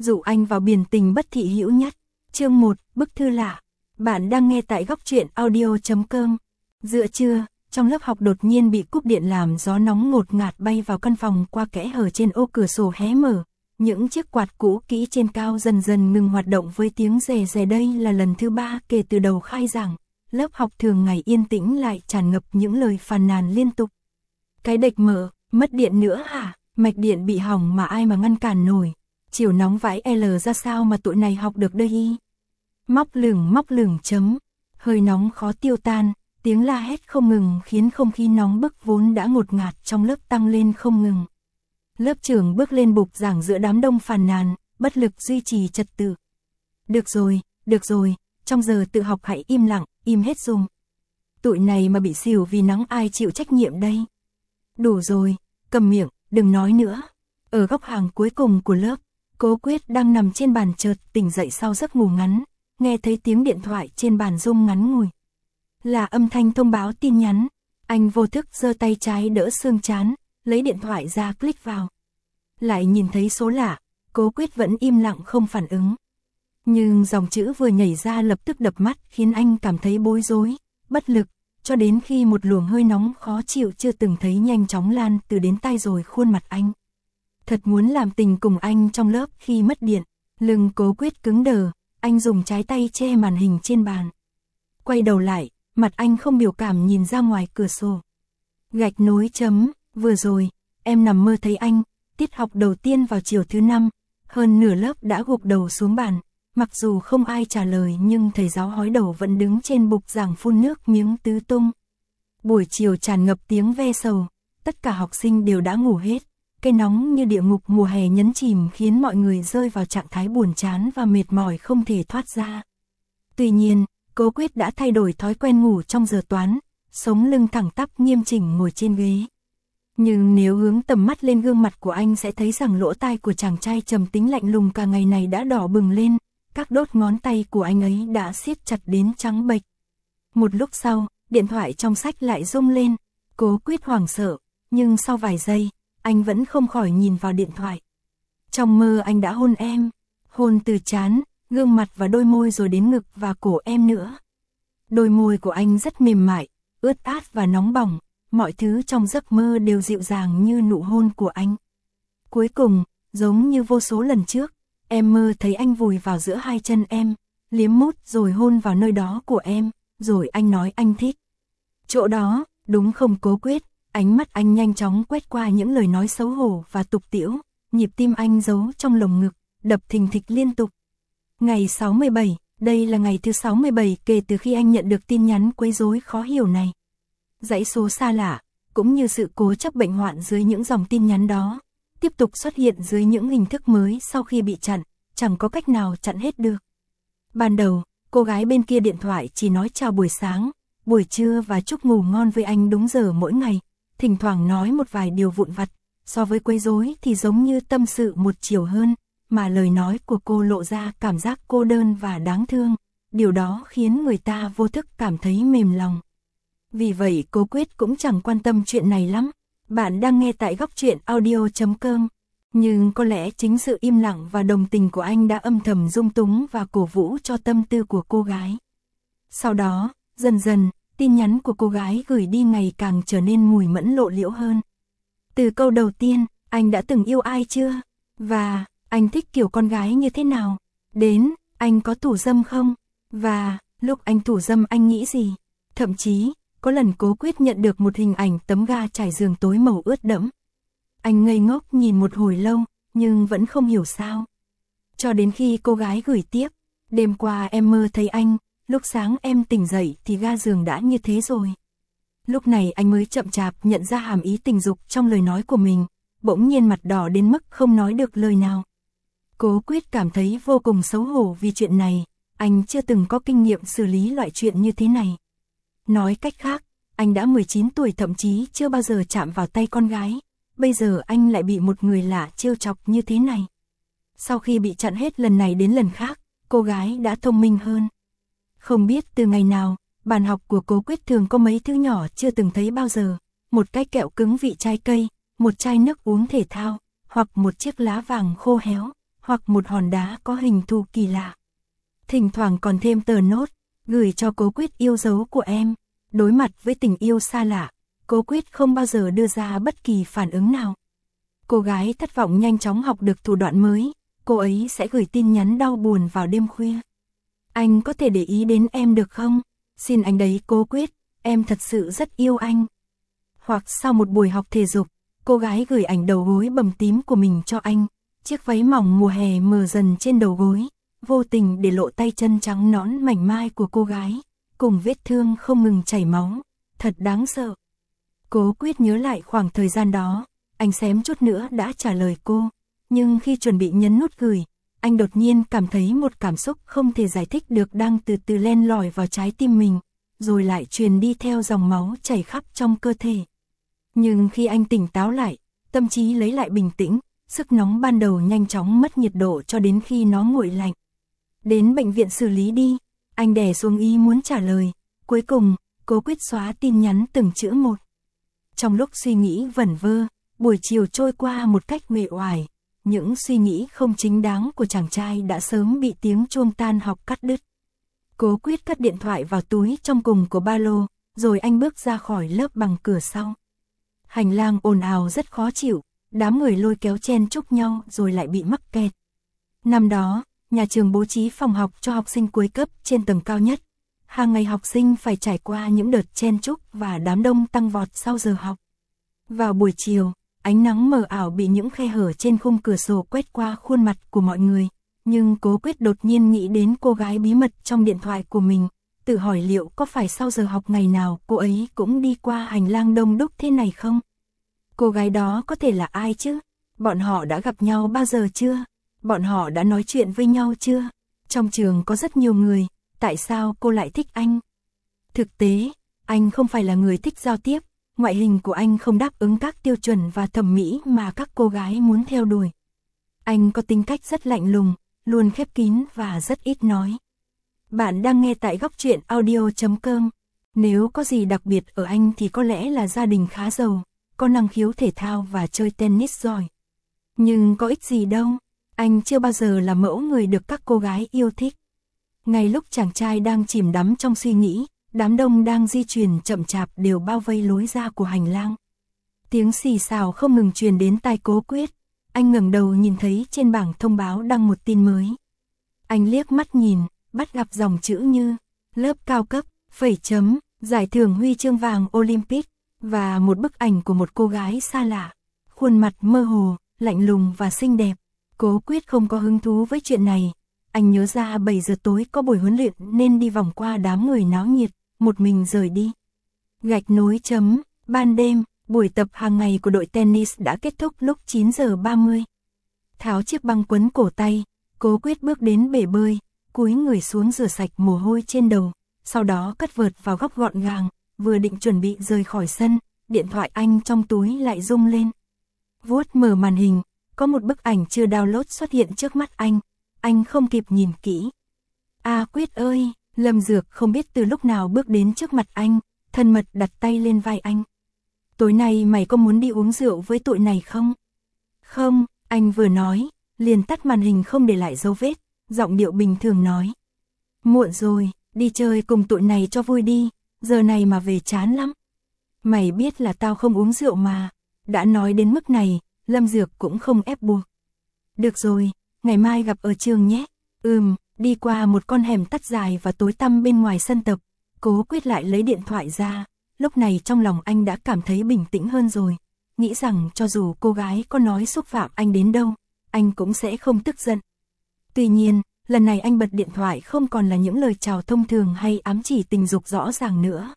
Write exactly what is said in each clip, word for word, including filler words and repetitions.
dụ anh vào biển tình bất thị hữu nhất. Chương một, bức thư lạ. Bạn đang nghe tại góc truyện audio chấm com. Giữa trưa, trong lớp học đột nhiên bị cúp điện làm gió nóng ngột ngạt bay vào căn phòng qua kẽ hở trên ô cửa sổ hé mở. Những chiếc quạt cũ kỹ trên cao dần dần ngừng hoạt động với tiếng rè rè. Đây là lần thứ ba kể từ đầu khai giảng. Lớp học thường ngày yên tĩnh lại tràn ngập những lời phàn nàn liên tục. Cái đệch mở, mất điện nữa hả? Mạch điện bị hỏng mà ai mà ngăn cản nổi. Chiều nóng vãi L ra sao mà tụi này học được đây y. Móc lửng móc lửng chấm. Hơi nóng khó tiêu tan, tiếng la hét không ngừng khiến không khí nóng bức vốn đã ngột ngạt trong lớp tăng lên không ngừng. Lớp trưởng bước lên bục giảng giữa đám đông phàn nàn, bất lực duy trì trật tự. Được rồi, được rồi, trong giờ tự học hãy im lặng, im hết dùm. Tụi này mà bị xỉu vì nắng ai chịu trách nhiệm đây. Đủ rồi, cầm miệng, đừng nói nữa. Ở góc hàng cuối cùng của lớp, Cố Quyết đang nằm trên bàn chợt tỉnh dậy sau giấc ngủ ngắn, nghe thấy tiếng điện thoại trên bàn rung ngắn ngủi. Là âm thanh thông báo tin nhắn, anh vô thức giơ tay trái đỡ xương trán, lấy điện thoại ra click vào. Lại nhìn thấy số lạ, Cố Quyết vẫn im lặng không phản ứng. Nhưng dòng chữ vừa nhảy ra lập tức đập mắt khiến anh cảm thấy bối rối, bất lực, cho đến khi một luồng hơi nóng khó chịu chưa từng thấy nhanh chóng lan từ đến tai rồi khuôn mặt anh. Thật muốn làm tình cùng anh trong lớp khi mất điện, lưng Cố Quyết cứng đờ, anh dùng trái tay che màn hình trên bàn. Quay đầu lại, mặt anh không biểu cảm nhìn ra ngoài cửa sổ. Gạch nối chấm, vừa rồi, em nằm mơ thấy anh, tiết học đầu tiên vào chiều thứ năm, hơn nửa lớp đã gục đầu xuống bàn. Mặc dù không ai trả lời nhưng thầy giáo hói đầu vẫn đứng trên bục giảng phun nước miếng tứ tung. Buổi chiều tràn ngập tiếng ve sầu, tất cả học sinh đều đã ngủ hết. Cái nóng như địa ngục mùa hè nhấn chìm khiến mọi người rơi vào trạng thái buồn chán và mệt mỏi không thể thoát ra. Tuy nhiên, Cố Quyết đã thay đổi thói quen ngủ trong giờ toán, sống lưng thẳng tắp nghiêm chỉnh ngồi trên ghế. Nhưng nếu hướng tầm mắt lên gương mặt của anh sẽ thấy rằng lỗ tai của chàng trai trầm tính lạnh lùng cả ngày này đã đỏ bừng lên. Các đốt ngón tay của anh ấy đã siết chặt đến trắng bệch. Một lúc sau, điện thoại trong sách lại rung lên. Cố Quyết hoảng sợ, nhưng sau vài giây, anh vẫn không khỏi nhìn vào điện thoại. Trong mơ anh đã hôn em, hôn từ trán, gương mặt và đôi môi rồi đến ngực và cổ em nữa. Đôi môi của anh rất mềm mại, ướt át và nóng bỏng, mọi thứ trong giấc mơ đều dịu dàng như nụ hôn của anh. Cuối cùng, giống như vô số lần trước, em mơ thấy anh vùi vào giữa hai chân em, liếm mút rồi hôn vào nơi đó của em, rồi anh nói anh thích. Chỗ đó, đúng không Cố Quyết? Ánh mắt anh nhanh chóng quét qua những lời nói xấu hổ và tục tĩu, nhịp tim anh giấu trong lồng ngực, đập thình thịch liên tục. Ngày sáu mươi bảy, đây là ngày thứ sáu mươi bảy kể từ khi anh nhận được tin nhắn quấy rối khó hiểu này. Dãy số xa lạ, cũng như sự cố chấp bệnh hoạn dưới những dòng tin nhắn đó, tiếp tục xuất hiện dưới những hình thức mới sau khi bị chặn, chẳng có cách nào chặn hết được. Ban đầu, cô gái bên kia điện thoại chỉ nói chào buổi sáng, buổi trưa và chúc ngủ ngon với anh đúng giờ mỗi ngày, thỉnh thoảng nói một vài điều vụn vặt, so với quấy rối thì giống như tâm sự một chiều hơn, mà lời nói của cô lộ ra cảm giác cô đơn và đáng thương, điều đó khiến người ta vô thức cảm thấy mềm lòng. Vì vậy Cố Quyết cũng chẳng quan tâm chuyện này lắm. Bạn đang nghe tại góc truyện audio chấm com. Nhưng có lẽ chính sự im lặng và đồng tình của anh đã âm thầm dung túng và cổ vũ cho tâm tư của cô gái. Sau đó, dần dần, tin nhắn của cô gái gửi đi ngày càng trở nên mùi mẫn lộ liễu hơn. Từ câu đầu tiên, anh đã từng yêu ai chưa? Và, anh thích kiểu con gái như thế nào? Đến, anh có thủ dâm không? Và, lúc anh thủ dâm anh nghĩ gì? Thậm chí, có lần Cố Quyết nhận được một hình ảnh tấm ga trải giường tối màu ướt đẫm. Anh ngây ngốc nhìn một hồi lâu, nhưng vẫn không hiểu sao. Cho đến khi cô gái gửi tiếp, đêm qua em mơ thấy anh, lúc sáng em tỉnh dậy thì ga giường đã như thế rồi. Lúc này anh mới chậm chạp nhận ra hàm ý tình dục trong lời nói của mình, bỗng nhiên mặt đỏ đến mức không nói được lời nào. Cố Quyết cảm thấy vô cùng xấu hổ vì chuyện này, anh chưa từng có kinh nghiệm xử lý loại chuyện như thế này. Nói cách khác, anh đã mười chín tuổi thậm chí chưa bao giờ chạm vào tay con gái, bây giờ anh lại bị một người lạ trêu chọc như thế này. Sau khi bị chặn hết lần này đến lần khác, cô gái đã thông minh hơn. Không biết từ ngày nào, bàn học của Cố Quyết thường có mấy thứ nhỏ chưa từng thấy bao giờ, một cái kẹo cứng vị trái cây, một chai nước uống thể thao, hoặc một chiếc lá vàng khô héo, hoặc một hòn đá có hình thù kỳ lạ. Thỉnh thoảng còn thêm tờ nốt, gửi cho Cố Quyết yêu dấu của em. Đối mặt với tình yêu xa lạ, Cố Quyết không bao giờ đưa ra bất kỳ phản ứng nào. Cô gái thất vọng nhanh chóng học được thủ đoạn mới, cô ấy sẽ gửi tin nhắn đau buồn vào đêm khuya. Anh có thể để ý đến em được không? Xin anh đấy Cố Quyết, em thật sự rất yêu anh. Hoặc sau một buổi học thể dục, cô gái gửi ảnh đầu gối bầm tím của mình cho anh, chiếc váy mỏng mùa hè mờ dần trên đầu gối, vô tình để lộ tay chân trắng nõn mảnh mai của cô gái, cùng vết thương không ngừng chảy máu, thật đáng sợ. Cố Quyết nhớ lại khoảng thời gian đó, anh xém chút nữa đã trả lời cô, nhưng khi chuẩn bị nhấn nút gửi, anh đột nhiên cảm thấy một cảm xúc không thể giải thích được đang từ từ len lỏi vào trái tim mình, rồi lại truyền đi theo dòng máu chảy khắp trong cơ thể. Nhưng khi anh tỉnh táo lại, tâm trí lấy lại bình tĩnh, sức nóng ban đầu nhanh chóng mất nhiệt độ cho đến khi nó nguội lạnh. Đến bệnh viện xử lý đi, anh đè xuống ý muốn trả lời, cuối cùng, Cố Quyết xóa tin nhắn từng chữ một. Trong lúc suy nghĩ vẩn vơ, buổi chiều trôi qua một cách uể oải, những suy nghĩ không chính đáng của chàng trai đã sớm bị tiếng chuông tan học cắt đứt. Cố Quyết cất điện thoại vào túi trong cùng của ba lô, rồi anh bước ra khỏi lớp bằng cửa sau. Hành lang ồn ào rất khó chịu, đám người lôi kéo chen chúc nhau rồi lại bị mắc kẹt. Năm đó, nhà trường bố trí phòng học cho học sinh cuối cấp trên tầng cao nhất. Hàng ngày học sinh phải trải qua những đợt chen chúc và đám đông tăng vọt sau giờ học. Vào buổi chiều, ánh nắng mờ ảo bị những khe hở trên khung cửa sổ quét qua khuôn mặt của mọi người. Nhưng Cố Quyết đột nhiên nghĩ đến cô gái bí mật trong điện thoại của mình, tự hỏi liệu có phải sau giờ học ngày nào cô ấy cũng đi qua hành lang đông đúc thế này không? Cô gái đó có thể là ai chứ? Bọn họ đã gặp nhau bao giờ chưa? Bọn họ đã nói chuyện với nhau chưa? Trong trường có rất nhiều người, tại sao cô lại thích anh? Thực tế, anh không phải là người thích giao tiếp, ngoại hình của anh không đáp ứng các tiêu chuẩn và thẩm mỹ mà các cô gái muốn theo đuổi. Anh có tính cách rất lạnh lùng, luôn khép kín và rất ít nói. Bạn đang nghe tại góc truyện audio chấm com. Nếu có gì đặc biệt ở anh thì có lẽ là gia đình khá giàu, có năng khiếu thể thao và chơi tennis giỏi. Nhưng có ích gì đâu, anh chưa bao giờ là mẫu người được các cô gái yêu thích. Ngay lúc chàng trai đang chìm đắm trong suy nghĩ, đám đông đang di chuyển chậm chạp đều bao vây lối ra của hành lang. Tiếng xì xào không ngừng truyền đến tai Cố Quyết, anh ngẩng đầu nhìn thấy trên bảng thông báo đăng một tin mới. Anh liếc mắt nhìn, bắt gặp dòng chữ như lớp cao cấp, phẩy chấm, giải thưởng huy chương vàng Olympic, và một bức ảnh của một cô gái xa lạ, khuôn mặt mơ hồ, lạnh lùng và xinh đẹp. Cố Quyết không có hứng thú với chuyện này, anh nhớ ra bảy giờ tối có buổi huấn luyện nên đi vòng qua đám người náo nhiệt, một mình rời đi. Gạch nối chấm, ban đêm, buổi tập hàng ngày của đội tennis đã kết thúc lúc chín giờ ba mươi. Tháo chiếc băng quấn cổ tay, Cố Quyết bước đến bể bơi, cúi người xuống rửa sạch mồ hôi trên đầu, sau đó cất vợt vào góc gọn gàng, vừa định chuẩn bị rời khỏi sân, điện thoại anh trong túi lại rung lên. Vuốt mở màn hình, có một bức ảnh chưa download xuất hiện trước mắt anh, anh không kịp nhìn kỹ. A Quyết ơi, Lâm Dược không biết từ lúc nào bước đến trước mặt anh, thân mật đặt tay lên vai anh. Tối nay mày có muốn đi uống rượu với tụi này không? Không, anh vừa nói, liền tắt màn hình không để lại dấu vết, giọng điệu bình thường nói. Muộn rồi, đi chơi cùng tụi này cho vui đi, giờ này mà về chán lắm. Mày biết là tao không uống rượu mà, đã nói đến mức này, Lâm Dược cũng không ép buộc. Được rồi, ngày mai gặp ở trường nhé. Ừm, đi qua một con hẻm tắt dài và tối tăm bên ngoài sân tập, Cố Quyết lại lấy điện thoại ra, lúc này trong lòng anh đã cảm thấy bình tĩnh hơn rồi, nghĩ rằng cho dù cô gái có nói xúc phạm anh đến đâu, anh cũng sẽ không tức giận. Tuy nhiên, lần này anh bật điện thoại không còn là những lời chào thông thường hay ám chỉ tình dục rõ ràng nữa.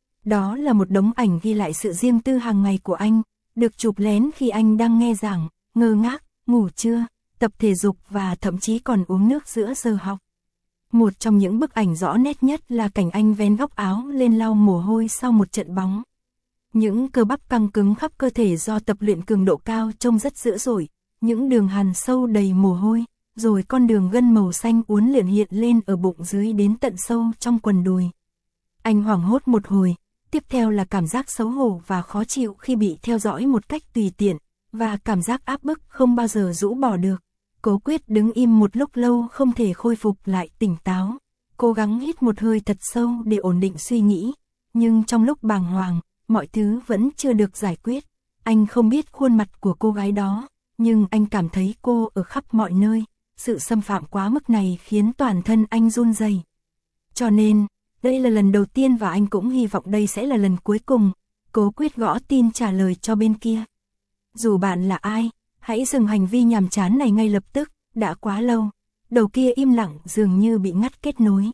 Đó là một đống ảnh ghi lại sự riêng tư hàng ngày của anh, được chụp lén khi anh đang nghe giảng, ngơ ngác, ngủ trưa, tập thể dục và thậm chí còn uống nước giữa giờ học. Một trong những bức ảnh rõ nét nhất là cảnh anh vén góc áo lên lau mồ hôi sau một trận bóng. Những cơ bắp căng cứng khắp cơ thể do tập luyện cường độ cao trông rất dữ dội, những đường hằn sâu đầy mồ hôi, rồi con đường gân màu xanh uốn lượn hiện lên ở bụng dưới đến tận sâu trong quần đùi. Anh hoảng hốt một hồi, tiếp theo là cảm giác xấu hổ và khó chịu khi bị theo dõi một cách tùy tiện, và cảm giác áp bức không bao giờ rũ bỏ được. Cố Quyết đứng im một lúc lâu không thể khôi phục lại tỉnh táo, cố gắng hít một hơi thật sâu để ổn định suy nghĩ, nhưng trong lúc bàng hoàng, mọi thứ vẫn chưa được giải quyết. Anh không biết khuôn mặt của cô gái đó, nhưng anh cảm thấy cô ở khắp mọi nơi, sự xâm phạm quá mức này khiến toàn thân anh run rẩy. Cho nên, đây là lần đầu tiên và anh cũng hy vọng đây sẽ là lần cuối cùng. Cố Quyết gõ tin trả lời cho bên kia. Dù bạn là ai, hãy dừng hành vi nhàm chán này ngay lập tức, đã quá lâu. Đầu kia im lặng dường như bị ngắt kết nối.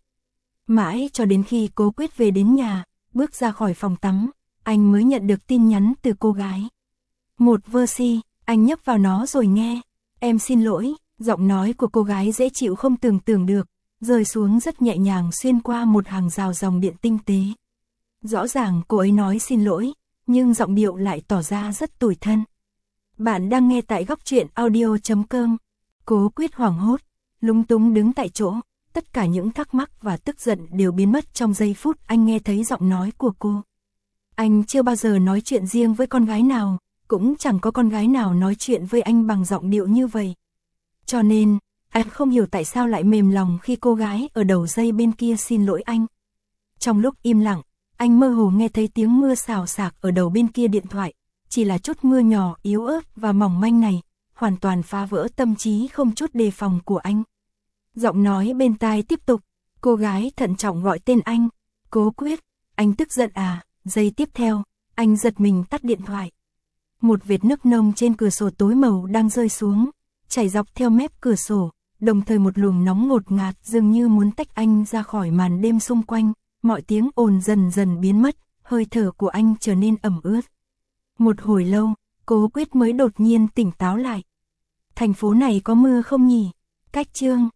Mãi cho đến khi Cố Quyết về đến nhà, bước ra khỏi phòng tắm, anh mới nhận được tin nhắn từ cô gái. Một versi, anh nhấp vào nó rồi nghe. Em xin lỗi, giọng nói của cô gái dễ chịu không tưởng tượng được, rơi xuống rất nhẹ nhàng xuyên qua một hàng rào dòng điện tinh tế. Rõ ràng cô ấy nói xin lỗi, nhưng giọng điệu lại tỏ ra rất tủi thân. Bạn đang nghe tại góc truyện audio chấm com. Cố Quyết hoảng hốt, lúng túng đứng tại chỗ, tất cả những thắc mắc và tức giận đều biến mất trong giây phút anh nghe thấy giọng nói của cô. Anh chưa bao giờ nói chuyện riêng với con gái nào, cũng chẳng có con gái nào nói chuyện với anh bằng giọng điệu như vậy. Cho nên, anh không hiểu tại sao lại mềm lòng khi cô gái ở đầu dây bên kia xin lỗi anh. Trong lúc im lặng, anh mơ hồ nghe thấy tiếng mưa xào xạc ở đầu bên kia điện thoại, chỉ là chút mưa nhỏ yếu ớt và mỏng manh này, hoàn toàn phá vỡ tâm trí không chút đề phòng của anh. Giọng nói bên tai tiếp tục, cô gái thận trọng gọi tên anh. Cố Quyết, anh tức giận à? Giây tiếp theo, anh giật mình tắt điện thoại. Một vệt nước nông trên cửa sổ tối màu đang rơi xuống, chảy dọc theo mép cửa sổ, đồng thời một luồng nóng ngột ngạt dường như muốn tách anh ra khỏi màn đêm xung quanh, mọi tiếng ồn dần dần biến mất, hơi thở của anh trở nên ẩm ướt. Một hồi lâu, Cố Quyết mới đột nhiên tỉnh táo lại. Thành phố này có mưa không nhỉ? Cách chương